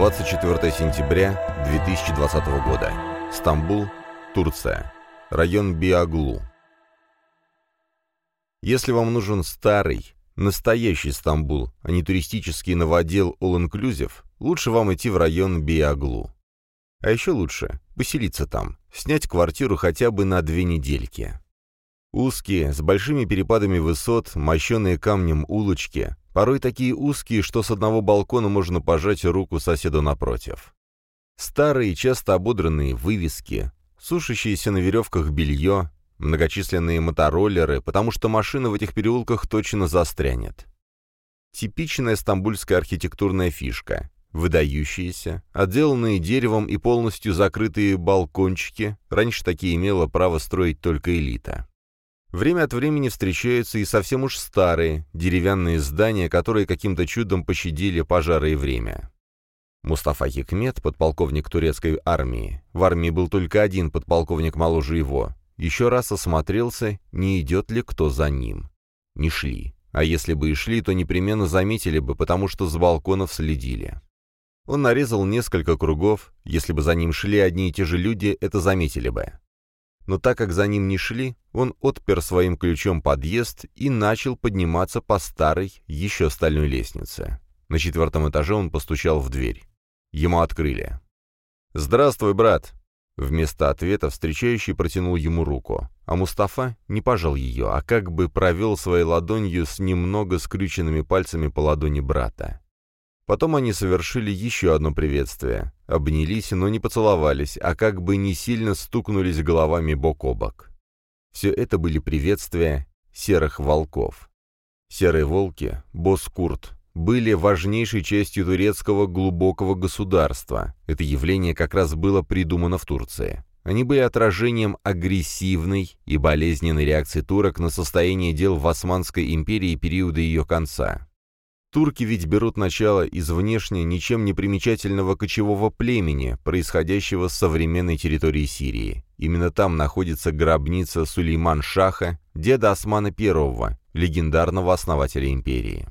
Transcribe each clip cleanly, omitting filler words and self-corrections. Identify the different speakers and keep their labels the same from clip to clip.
Speaker 1: 24 сентября 2020 года. Стамбул, Турция. Район Биаглу. Если вам нужен старый, настоящий Стамбул, а не туристический новодел all-inclusive, лучше вам идти в район Биаглу. А еще лучше поселиться там, снять квартиру хотя бы на 2 недельки. Узкие, с большими перепадами высот, мощеные камнем улочки, порой такие узкие, что с одного балкона можно пожать руку соседу напротив. Старые, часто ободранные вывески, сушащиеся на веревках белье, многочисленные мотороллеры, потому что машина в этих переулках точно застрянет. Типичная стамбульская архитектурная фишка. Выдающиеся, отделанные деревом и полностью закрытые балкончики, раньше такие имела право строить только элита. Время от времени встречаются и совсем уж старые, деревянные здания, которые каким-то чудом пощадили пожары и время. Мустафа Хикмет, подполковник турецкой армии, в армии был только один подполковник моложе его, еще раз осмотрелся, не идет ли кто за ним. Не шли. А если бы и шли, то непременно заметили бы, потому что с балконов следили. Он нарезал несколько кругов, если бы за ним шли одни и те же люди, это заметили бы. Но так как за ним не шли, он отпер своим ключом подъезд и начал подниматься по старой, еще стальной лестнице. На 4-м этаже он постучал в дверь. Ему открыли. «Здравствуй, брат!» Вместо ответа встречающий протянул ему руку, а Мустафа не пожал ее, а как бы провел своей ладонью с немного скрюченными пальцами по ладони брата. Потом они совершили еще одно приветствие, обнялись, но не поцеловались, а как бы не сильно стукнулись головами бок о бок. Все это были приветствия серых волков. Серые волки, бозкурт, были важнейшей частью турецкого глубокого государства. Это явление как раз было придумано в Турции. Они были отражением агрессивной и болезненной реакции турок на состояние дел в Османской империи периода ее конца. Турки ведь берут начало из внешне ничем не примечательного кочевого племени, происходящего с современной территории Сирии. Именно там находится гробница Сулейман-Шаха, деда Османа I, легендарного основателя империи.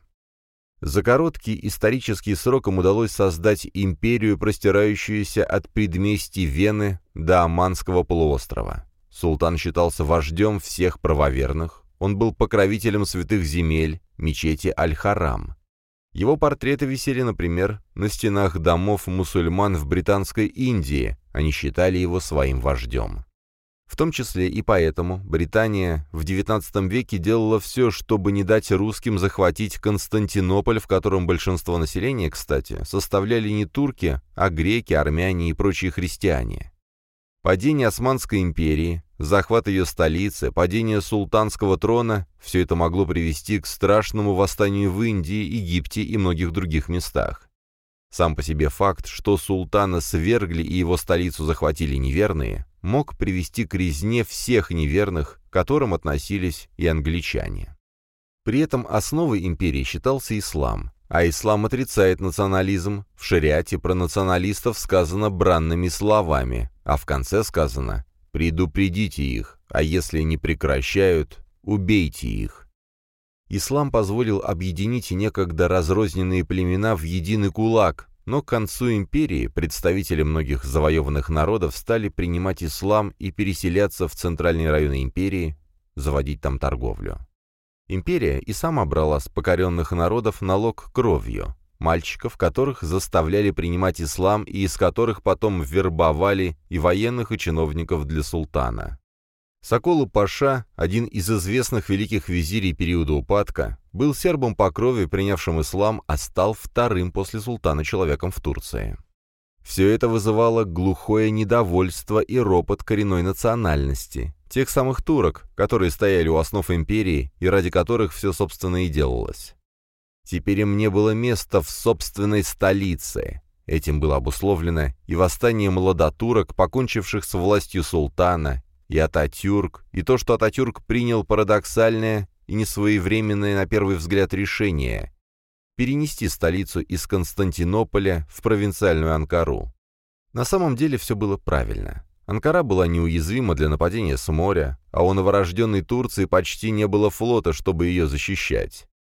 Speaker 1: За короткий исторический срок им удалось создать империю, простирающуюся от предместий Вены до Оманского полуострова. Султан считался вождем всех правоверных, он был покровителем святых земель, мечети Аль-Харам. Его портреты висели, например, на стенах домов мусульман в Британской Индии, они считали его своим вождем. В том числе и поэтому Британия в XIX веке делала все, чтобы не дать русским захватить Константинополь, в котором большинство населения, кстати, составляли не турки, а греки, армяне и прочие христиане. Падение Османской империи, захват ее столицы, падение султанского трона – все это могло привести к страшному восстанию в Индии, Египте и многих других местах. Сам по себе факт, что султана свергли и его столицу захватили неверные, мог привести к резне всех неверных, к которым относились и англичане. При этом основой империи считался ислам, а ислам отрицает национализм. В шариате про националистов сказано бранными словами, а в конце сказано «предупредите их, а если не прекращают, убейте их». Ислам позволил объединить некогда разрозненные племена в единый кулак, но к концу империи представители многих завоеванных народов стали принимать ислам и переселяться в центральные районы империи, заводить там торговлю. Империя и сама брала с покоренных народов налог кровью, мальчиков, которых заставляли принимать ислам и из которых потом вербовали и военных, и чиновников для султана. Соколу-паша, один из известных великих визирей периода упадка, был сербом по крови, принявшим ислам, а стал вторым после султана человеком в Турции. Все это вызывало глухое недовольство и ропот коренной национальности, тех самых турок, которые стояли у основ империи и ради которых все, собственно, и делалось. Теперь им не было места в собственной столице. Этим было обусловлено и восстание младотурок, покончивших с властью султана, и Ататюрк, и то, что Ататюрк принял парадоксальное и несвоевременное на первый взгляд решение – перенести столицу из Константинополя в провинциальную Анкару. На самом деле все было правильно. Анкара была неуязвима для нападения с моря, а у новорожденной Турции почти не было флота, чтобы ее защищать.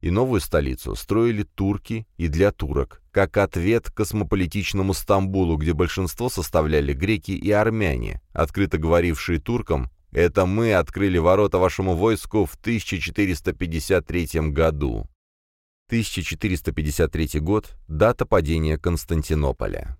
Speaker 1: И новую столицу строили турки и для турок, как ответ космополитичному Стамбулу, где большинство составляли греки и армяне, открыто говорившие туркам: «Это мы открыли ворота вашему войску в 1453 году». 1453 год – дата падения Константинополя.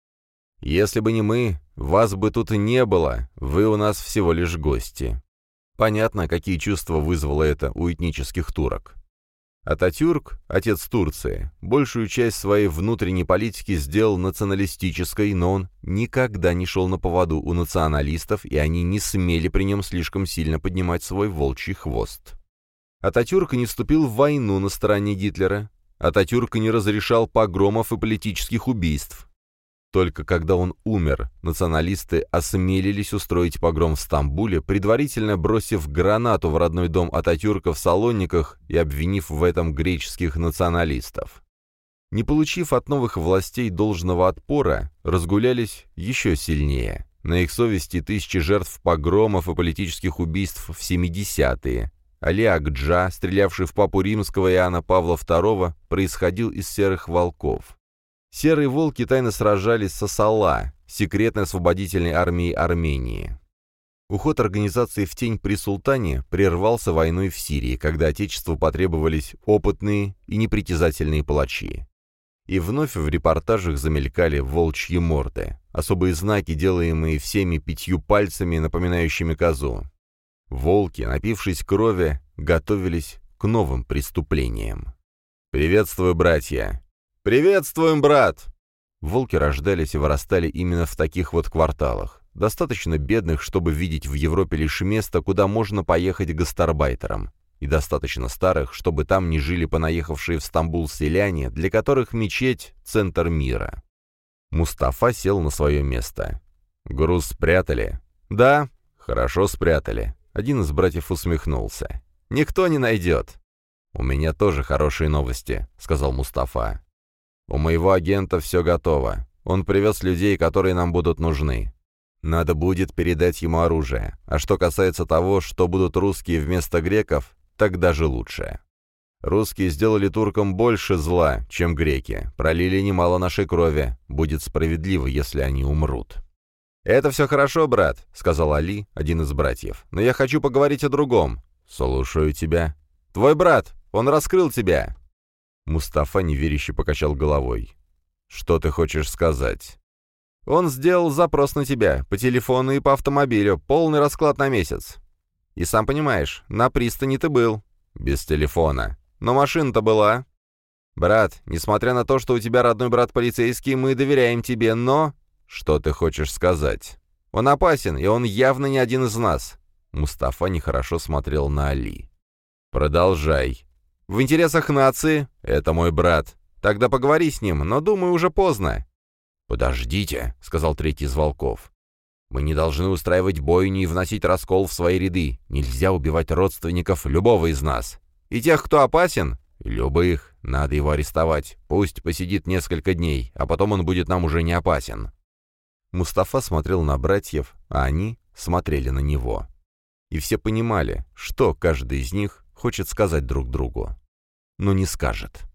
Speaker 1: «Если бы не мы, вас бы тут и не было, вы у нас всего лишь гости». Понятно, какие чувства вызвало это у этнических турок. Ататюрк, отец Турции, большую часть своей внутренней политики сделал националистической, но он никогда не шел на поводу у националистов, и они не смели при нем слишком сильно поднимать свой волчий хвост. Ататюрк не вступил в войну на стороне Гитлера, Ататюрк не разрешал погромов и политических убийств. Только когда он умер, националисты осмелились устроить погром в Стамбуле, предварительно бросив гранату в родной дом Ататюрка в Салониках и обвинив в этом греческих националистов. Не получив от новых властей должного отпора, разгулялись еще сильнее. На их совести тысячи жертв погромов и политических убийств в 70-е. Али Акджа, стрелявший в папу римского Иоанна Павла II, происходил из серых волков. Серые волки тайно сражались с Асала, секретной освободительной армией Армении. Уход организации в тень при султане прервался войной в Сирии, когда Отечеству потребовались опытные и непритязательные палачи. И вновь в репортажах замелькали волчьи морды, особые знаки, делаемые всеми 5 пальцами, напоминающими козу. Волки, напившись крови, готовились к новым преступлениям. «Приветствую, братья!» «Приветствуем, брат!» Волки рождались и вырастали именно в таких вот кварталах, достаточно бедных, чтобы видеть в Европе лишь место, куда можно поехать гастарбайтерам, и достаточно старых, чтобы там не жили понаехавшие в Стамбул селяне, для которых мечеть — центр мира. Мустафа сел на свое место. «Груз спрятали?» «Да, хорошо спрятали». Один из братьев усмехнулся. «Никто не найдет». «У меня тоже хорошие новости», — сказал Мустафа. «У моего агента все готово. Он привез людей, которые нам будут нужны. Надо будет передать ему оружие. А что касается того, что будут русские вместо греков, так даже лучше. Русские сделали туркам больше зла, чем греки. Пролили немало нашей крови. Будет справедливо, если они умрут». «Это все хорошо, брат», — сказал Али, один из братьев. «Но я хочу поговорить о другом». «Слушаю тебя». «Твой брат, он раскрыл тебя». Мустафа неверяще покачал головой. «Что ты хочешь сказать?» «Он сделал запрос на тебя, по телефону и по автомобилю, полный расклад на месяц. И сам понимаешь, на пристани ты был. Без телефона. Но машина-то была. Брат, несмотря на то, что у тебя родной брат полицейский, мы доверяем тебе, но...» «Что ты хочешь сказать?» «Он опасен, и он явно не один из нас». Мустафа нехорошо смотрел на Али. «Продолжай». «В интересах нации, это мой брат. Тогда поговори с ним, но, думаю, уже поздно». «Подождите», — сказал третий из волков. «Мы не должны устраивать бойни и вносить раскол в свои ряды. Нельзя убивать родственников любого из нас. И тех, кто опасен? Любых. Надо его арестовать. Пусть посидит несколько дней, а потом он будет нам уже не опасен». Мустафа смотрел на братьев, а они смотрели на него. И все понимали, что каждый из них хочет сказать друг другу, но не скажет.